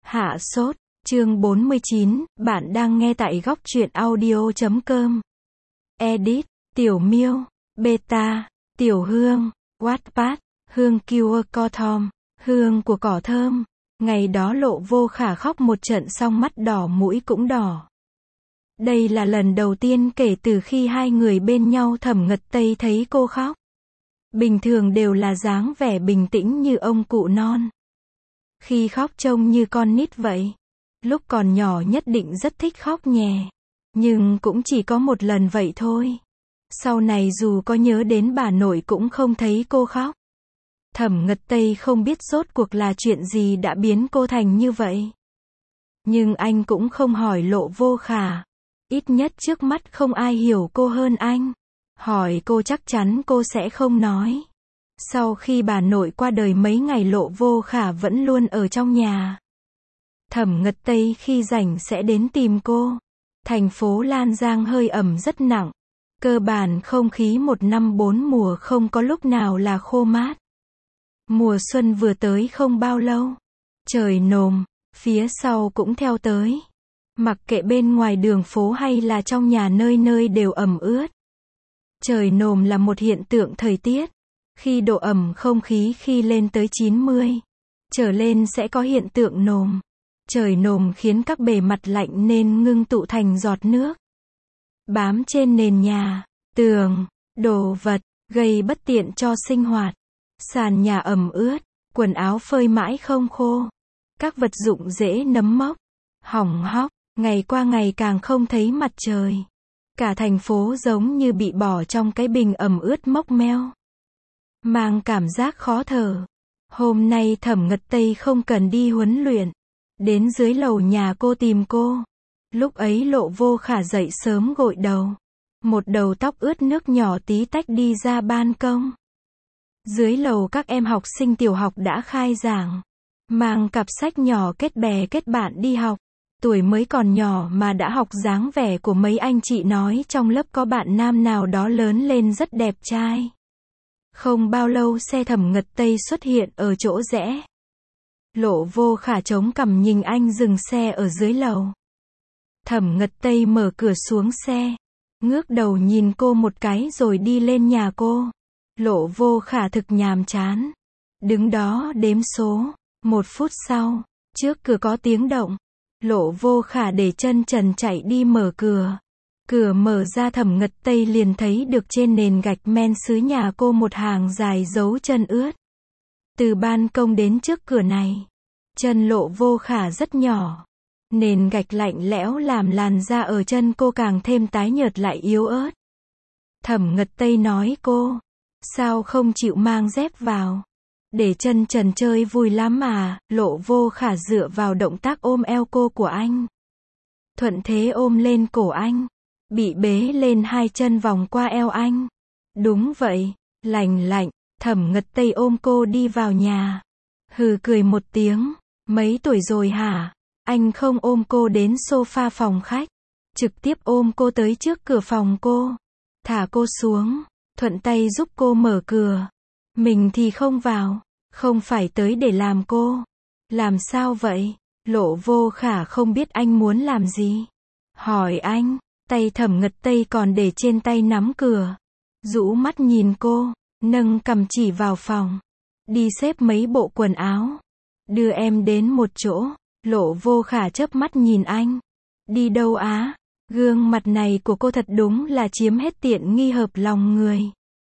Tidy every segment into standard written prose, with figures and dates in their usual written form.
Hạ sốt, chương 49, bạn đang nghe tại góc truyện audio.com. Edit, Tiểu Miêu, Beta, Tiểu Hương, Wattpad, Hương Cure Cothom, hương của cỏ thơm. Ngày đó Lộ Vô Khả khóc một trận xong mắt đỏ mũi cũng đỏ. Đây là lần đầu tiên kể từ khi hai người bên nhau Thẩm Ngật Tây thấy cô khóc. Bình thường đều là dáng vẻ bình tĩnh như ông cụ non. Khi khóc trông như con nít vậy. Lúc còn nhỏ nhất định rất thích khóc nhè. Nhưng cũng chỉ có một lần vậy thôi. Sau này dù có nhớ đến bà nội cũng không thấy cô khóc. Thẩm Ngật Tây không biết rốt cuộc là chuyện gì đã biến cô thành như vậy. Nhưng anh cũng không hỏi Lộ Vô Khả. Ít nhất trước mắt không ai hiểu cô hơn anh. Hỏi cô chắc chắn cô sẽ không nói. Sau khi bà nội qua đời mấy ngày Lộ Vô Khả vẫn luôn ở trong nhà. Thẩm Ngật Tây khi rảnh sẽ đến tìm cô. Thành phố Lan Giang hơi ẩm rất nặng. Cơ bản không khí một năm bốn mùa không có lúc nào là khô mát. Mùa xuân vừa tới không bao lâu. Trời nồm, phía sau cũng theo tới. Mặc kệ bên ngoài đường phố hay là trong nhà nơi nơi đều ẩm ướt. Trời nồm là một hiện tượng thời tiết. Khi độ ẩm không khí khi lên tới 90 trở lên sẽ có hiện tượng nồm. Trời nồm khiến các bề mặt lạnh nên ngưng tụ thành giọt nước. Bám trên nền nhà, tường, đồ vật, gây bất tiện cho sinh hoạt. Sàn nhà ẩm ướt, quần áo phơi mãi không khô. Các vật dụng dễ nấm mốc, hỏng hóc, ngày qua ngày càng không thấy mặt trời. Cả thành phố giống như bị bỏ trong cái bình ẩm ướt mốc meo. Mang cảm giác khó thở. Hôm nay Thẩm Ngật Tây không cần đi huấn luyện. Đến dưới lầu nhà cô tìm cô. Lúc ấy Lộ Vô Khả dậy sớm gội đầu. Một đầu tóc ướt nước nhỏ tí tách đi ra ban công. Dưới lầu các em học sinh tiểu học đã khai giảng. Mang cặp sách nhỏ kết bè kết bạn đi học. Tuổi mới còn nhỏ mà đã học dáng vẻ của mấy anh chị nói trong lớp có bạn nam nào đó lớn lên rất đẹp trai. Không bao lâu xe Thẩm Ngật Tây xuất hiện ở chỗ rẽ. Lộ Vô Khả chống cằm nhìn anh dừng xe ở dưới lầu. Thẩm Ngật Tây mở cửa xuống xe. Ngước đầu nhìn cô một cái rồi đi lên nhà cô. Lộ Vô Khả thực nhàm chán. Đứng đó đếm số. 1 phút sau, trước cửa có tiếng động. Lộ Vô Khả để chân trần chạy đi mở cửa. Cửa mở ra Thẩm Ngật Tây liền thấy được trên nền gạch men sứ nhà cô một hàng dài dấu chân ướt. Từ ban công đến trước cửa này, chân Lộ Vô Khả rất nhỏ. Nền gạch lạnh lẽo làm làn da ở chân cô càng thêm tái nhợt lại yếu ớt. Thẩm Ngật Tây nói cô, sao không chịu mang dép vào? Để chân trần chơi vui lắm mà. Lộ Vô Khả dựa vào động tác ôm eo cô của anh. Thuận thế ôm lên cổ anh. Bị bế lên hai chân vòng qua eo anh. Đúng vậy, lành lạnh. Thẩm Ngật Tây ôm cô đi vào nhà. Hừ cười một tiếng. Mấy tuổi rồi hả? Anh không ôm cô đến sofa phòng khách. Trực tiếp ôm cô tới trước cửa phòng cô. Thả cô xuống. Thuận tay giúp cô mở cửa. Mình thì không vào. Không phải tới để làm cô. Làm sao vậy? Lộ Vô Khả không biết anh muốn làm gì. Hỏi anh. Tay Thẩm Ngật Tây còn để trên tay nắm cửa. Rũ mắt nhìn cô. Nâng cằm chỉ vào phòng. Đi xếp mấy bộ quần áo. Đưa em đến một chỗ. Lộ Vô Khả chớp mắt nhìn anh. Đi đâu á? Gương mặt này của cô thật đúng là chiếm hết tiện nghi hợp lòng người.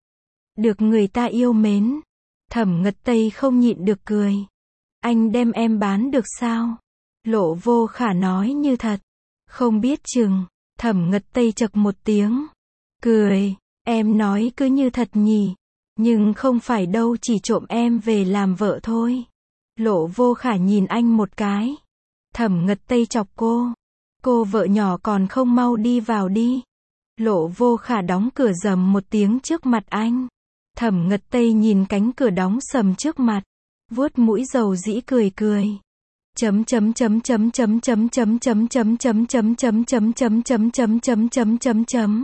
Được người ta yêu mến. Thẩm Ngật Tây không nhịn được cười. Anh đem em bán được sao? Lộ Vô Khả nói như thật. Không biết chừng. Thẩm Ngật Tây chậc một tiếng. Cười. Em nói cứ như thật nhỉ. Nhưng không phải đâu, chỉ trộm em về làm vợ thôi. Lộ Vô Khả nhìn anh một cái. Thẩm Ngật Tây chọc cô. Cô vợ nhỏ còn không mau đi vào đi. Lộ Vô Khả đóng cửa rầm một tiếng trước mặt anh. Thẩm Ngật Tây nhìn cánh cửa đóng sầm trước mặt. Vuốt mũi dầu dĩ cười cười. Chấm chấm chấm chấm chấm chấm chấm chấm chấm chấm chấm chấm chấm chấm chấm chấm chấm chấm chấm chấm.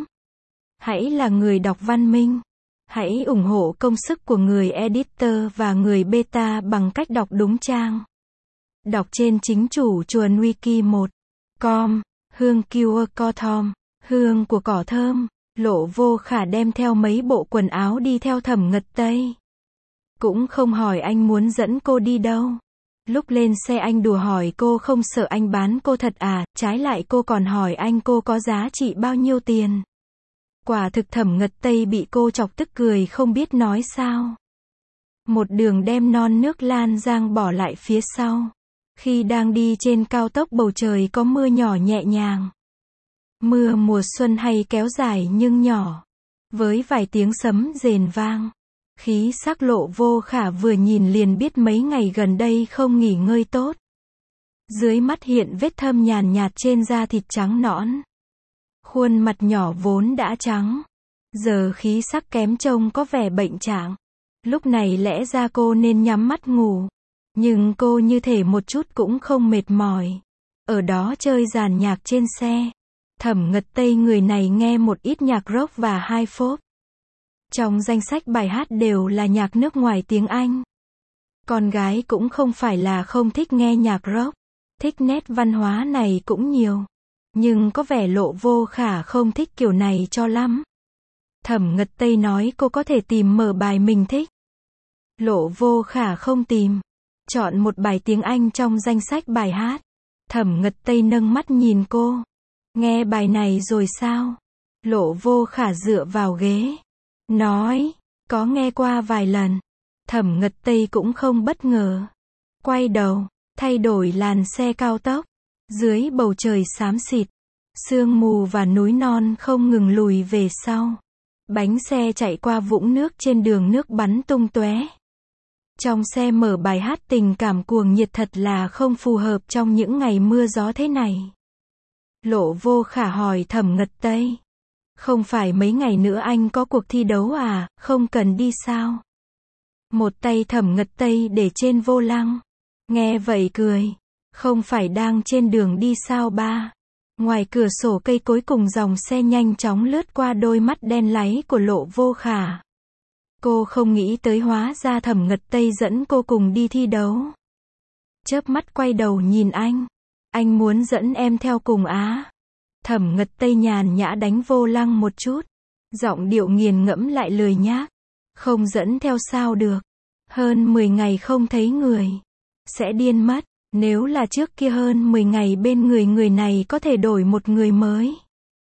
Hãy là người đọc văn minh. Hãy ủng hộ công sức của người editor và người beta bằng cách đọc đúng trang. Đọc trên chính chủ chuồn wiki 1.com. Hương Cure Cotton, hương của cỏ thơm. Lộ Vô Khả đem theo mấy bộ quần áo đi theo Thẩm Ngật Tây. Cũng không hỏi anh muốn dẫn cô đi đâu. Lúc lên xe anh đùa hỏi cô không sợ anh bán cô thật à, trái lại cô còn hỏi anh cô có giá trị bao nhiêu tiền. Quả thực Thẩm Ngật Tây bị cô chọc tức cười không biết nói sao. Một đường đem non nước Lan Giang bỏ lại phía sau. Khi đang đi trên cao tốc bầu trời có mưa nhỏ nhẹ nhàng. Mưa mùa xuân hay kéo dài nhưng nhỏ. Với vài tiếng sấm rền vang. Khí sắc Lộ Vô Khả vừa nhìn liền biết mấy ngày gần đây không nghỉ ngơi tốt. Dưới mắt hiện vết thâm nhàn nhạt trên da thịt trắng nõn. Khuôn mặt nhỏ vốn đã trắng. Giờ khí sắc kém trông có vẻ bệnh trạng. Lúc này lẽ ra cô nên nhắm mắt ngủ. Nhưng cô như thể một chút cũng không mệt mỏi. Ở đó chơi dàn nhạc trên xe. Thẩm Ngật Tây người này nghe một ít nhạc rock và hip hop. Trong danh sách bài hát đều là nhạc nước ngoài tiếng Anh. Con gái cũng không phải là không thích nghe nhạc rock. Thích nét văn hóa này cũng nhiều. Nhưng có vẻ Lộ Vô Khả không thích kiểu này cho lắm. Thẩm Ngật Tây nói cô có thể tìm mở bài mình thích. Lộ Vô Khả không tìm. Chọn một bài tiếng Anh trong danh sách bài hát. Thẩm Ngật Tây nâng mắt nhìn cô. Nghe bài này rồi sao? Lộ Vô Khả dựa vào ghế. Nói, có nghe qua vài lần. Thẩm Ngật Tây cũng không bất ngờ. Quay đầu, thay đổi làn xe cao tốc. Dưới bầu trời xám xịt. Sương mù và núi non không ngừng lùi về sau. Bánh xe chạy qua vũng nước trên đường nước bắn tung tóe. Trong xe mở bài hát tình cảm cuồng nhiệt thật là không phù hợp trong những ngày mưa gió thế này. Lộ Vô Khả hỏi Thẩm Ngật Tây. Không phải mấy ngày nữa anh có cuộc thi đấu à, không cần đi sao? Một tay Thẩm Ngật Tây để trên vô lăng. Nghe vậy cười. Không phải đang trên đường đi sao ba? Ngoài cửa sổ cây cối cùng dòng xe nhanh chóng lướt qua đôi mắt đen láy của Lộ Vô Khả. Cô không nghĩ tới hóa ra Thẩm Ngật Tây dẫn cô cùng đi thi đấu. Chớp mắt quay đầu nhìn anh. Anh muốn dẫn em theo cùng á. Thẩm Ngật Tây nhàn nhã đánh vô lăng một chút. Giọng điệu nghiền ngẫm lại lười nhác. Không dẫn theo sao được. Hơn 10 ngày không thấy người. Sẽ điên mất. Nếu là trước kia hơn 10 ngày bên người này có thể đổi một người mới.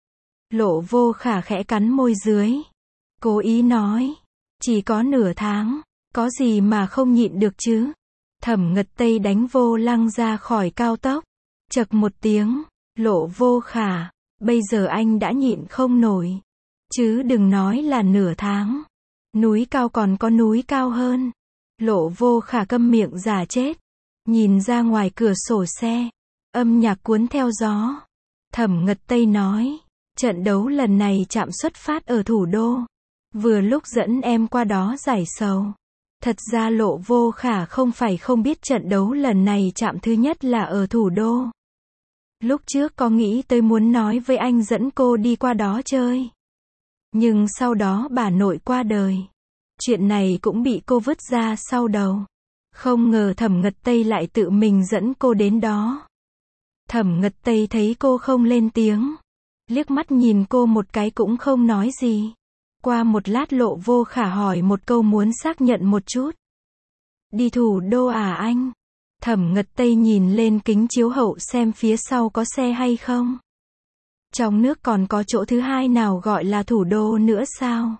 Lộ Vô Khả khẽ cắn môi dưới. Cố ý nói. Chỉ có nửa tháng. Có gì mà không nhịn được chứ. Thẩm Ngật Tây đánh vô lăng ra khỏi cao tốc. Chậc một tiếng. Lộ Vô Khả. Bây giờ anh đã nhịn không nổi. Chứ đừng nói là nửa tháng. Núi cao còn có núi cao hơn. Lộ Vô Khả câm miệng giả chết. Nhìn ra ngoài cửa sổ xe. Âm nhạc cuốn theo gió. Thẩm Ngật Tây nói. Trận đấu lần này chạm xuất phát ở thủ đô. Vừa lúc dẫn em qua đó giải sầu. Thật ra Lộ Vô Khả không phải không biết trận đấu lần này chạm thứ nhất là ở thủ đô. Lúc trước có nghĩ tới muốn nói với anh dẫn cô đi qua đó chơi. Nhưng sau đó bà nội qua đời. Chuyện này cũng bị cô vứt ra sau đầu. Không ngờ Thẩm Ngật Tây lại tự mình dẫn cô đến đó. Thẩm Ngật Tây thấy cô không lên tiếng. Liếc mắt nhìn cô một cái cũng không nói gì. Qua một lát Lộ Vô Khả hỏi một câu muốn xác nhận một chút. Đi thủ đô à anh? Thẩm Ngật Tây nhìn lên kính chiếu hậu xem phía sau có xe hay không. Trong nước còn có chỗ thứ hai nào gọi là thủ đô nữa sao?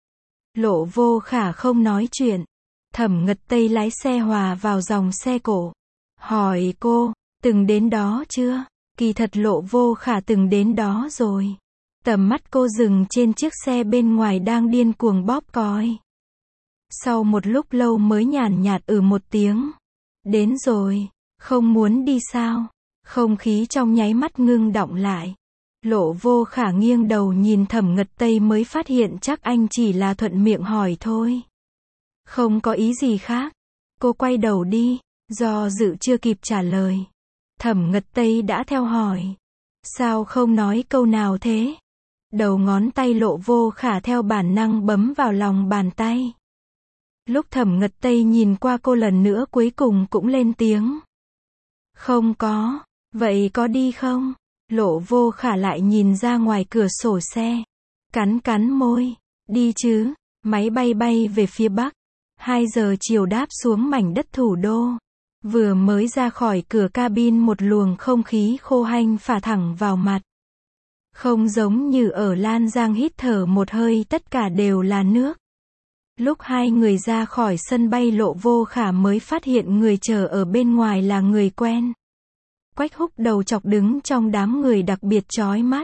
Lộ Vô Khả không nói chuyện. Thẩm Ngật Tây lái xe hòa vào dòng xe cổ. Hỏi cô, từng đến đó chưa? Kỳ thật Lộ Vô Khả từng đến đó rồi. Tầm mắt cô dừng trên chiếc xe bên ngoài đang điên cuồng bóp còi. Sau một lúc lâu mới nhàn nhạt một tiếng. Đến rồi, không muốn đi sao? Không khí trong nháy mắt ngưng đọng lại. Lộ Vô Khả nghiêng đầu nhìn Thẩm Ngật Tây mới phát hiện chắc anh chỉ là thuận miệng hỏi thôi. Không có ý gì khác. Cô quay đầu đi, do dự chưa kịp trả lời. Thẩm Ngật Tây đã theo hỏi. Sao không nói câu nào thế? Đầu ngón tay Lộ Vô Khả theo bản năng bấm vào lòng bàn tay. Lúc Thẩm Ngật Tây nhìn qua cô lần nữa cuối cùng cũng lên tiếng. Không có. Vậy có đi không? Lộ Vô Khả lại nhìn ra ngoài cửa sổ xe. Cắn cắn môi. Đi chứ. Máy bay bay về phía bắc. 2 giờ chiều đáp xuống mảnh đất thủ đô. Vừa mới ra khỏi cửa cabin một luồng không khí khô hanh phả thẳng vào mặt. Không giống như ở Lan Giang hít thở một hơi tất cả đều là nước. Lúc hai người ra khỏi sân bay Lộ Vô Khả mới phát hiện người chờ ở bên ngoài là người quen. Quách Húc đầu chọc đứng trong đám người đặc biệt chói mắt.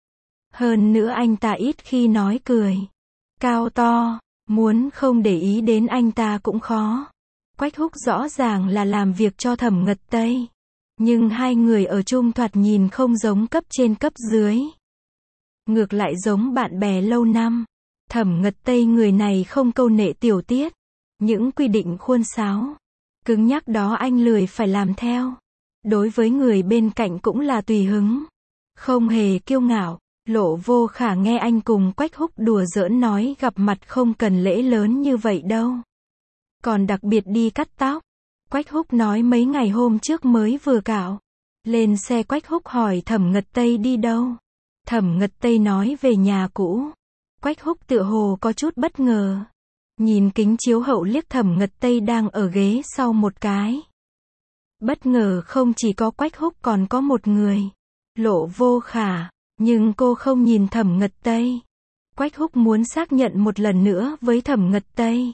Hơn nữa anh ta ít khi nói cười. Cao to, muốn không để ý đến anh ta cũng khó. Quách Húc rõ ràng là làm việc cho Thẩm Ngật Tây. Nhưng hai người ở chung thoạt nhìn không giống cấp trên cấp dưới. Ngược lại giống bạn bè lâu năm. Thẩm Ngật Tây người này không câu nệ tiểu tiết. Những quy định khuôn sáo, cứng nhắc đó anh lười phải làm theo. Đối với người bên cạnh cũng là tùy hứng. Không hề kiêu ngạo. Lộ Vô Khả nghe anh cùng Quách Húc đùa giỡn nói gặp mặt không cần lễ lớn như vậy đâu. Còn đặc biệt đi cắt tóc. Quách Húc nói mấy ngày hôm trước mới vừa cạo. Lên xe Quách Húc hỏi Thẩm Ngật Tây đi đâu. Thẩm Ngật Tây nói về nhà cũ. Quách Húc tựa hồ có chút bất ngờ. Nhìn kính chiếu hậu liếc Thẩm Ngật Tây đang ở ghế sau một cái. Bất ngờ không chỉ có Quách Húc còn có một người. Lộ Vô Khả. Nhưng cô không nhìn Thẩm Ngật Tây. Quách Húc muốn xác nhận một lần nữa với Thẩm Ngật Tây.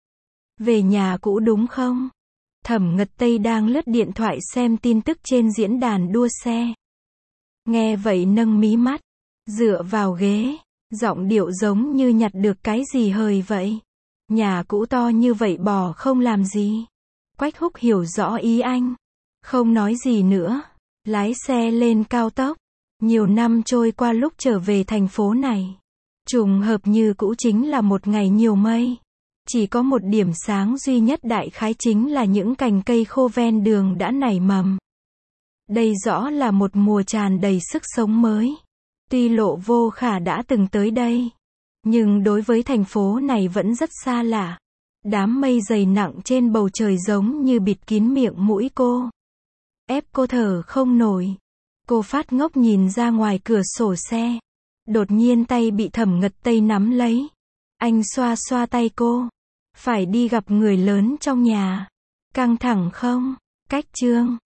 Về nhà cũ đúng không? Thẩm Ngật Tây đang lướt điện thoại xem tin tức trên diễn đàn đua xe. Nghe vậy nâng mí mắt, dựa vào ghế, giọng điệu giống như nhặt được cái gì hời vậy. Nhà cũ to như vậy bỏ không làm gì. Quách Húc hiểu rõ ý anh. Không nói gì nữa. Lái xe lên cao tốc. Nhiều năm trôi qua lúc trở về thành phố này. Trùng hợp như cũ chính là một ngày nhiều mây. Chỉ có một điểm sáng duy nhất đại khái chính là những cành cây khô ven đường đã nảy mầm. Đây rõ là một mùa tràn đầy sức sống mới. Tuy Lộ Vô Khả đã từng tới đây, nhưng đối với thành phố này vẫn rất xa lạ. Đám mây dày nặng trên bầu trời giống như bịt kín miệng mũi cô. Ép cô thở không nổi. Cô phát ngốc nhìn ra ngoài cửa sổ xe. Đột nhiên tay bị Thẩm Ngật Tây nắm lấy. Anh xoa xoa tay cô. Phải đi gặp người lớn trong nhà. Căng thẳng không? Cách chương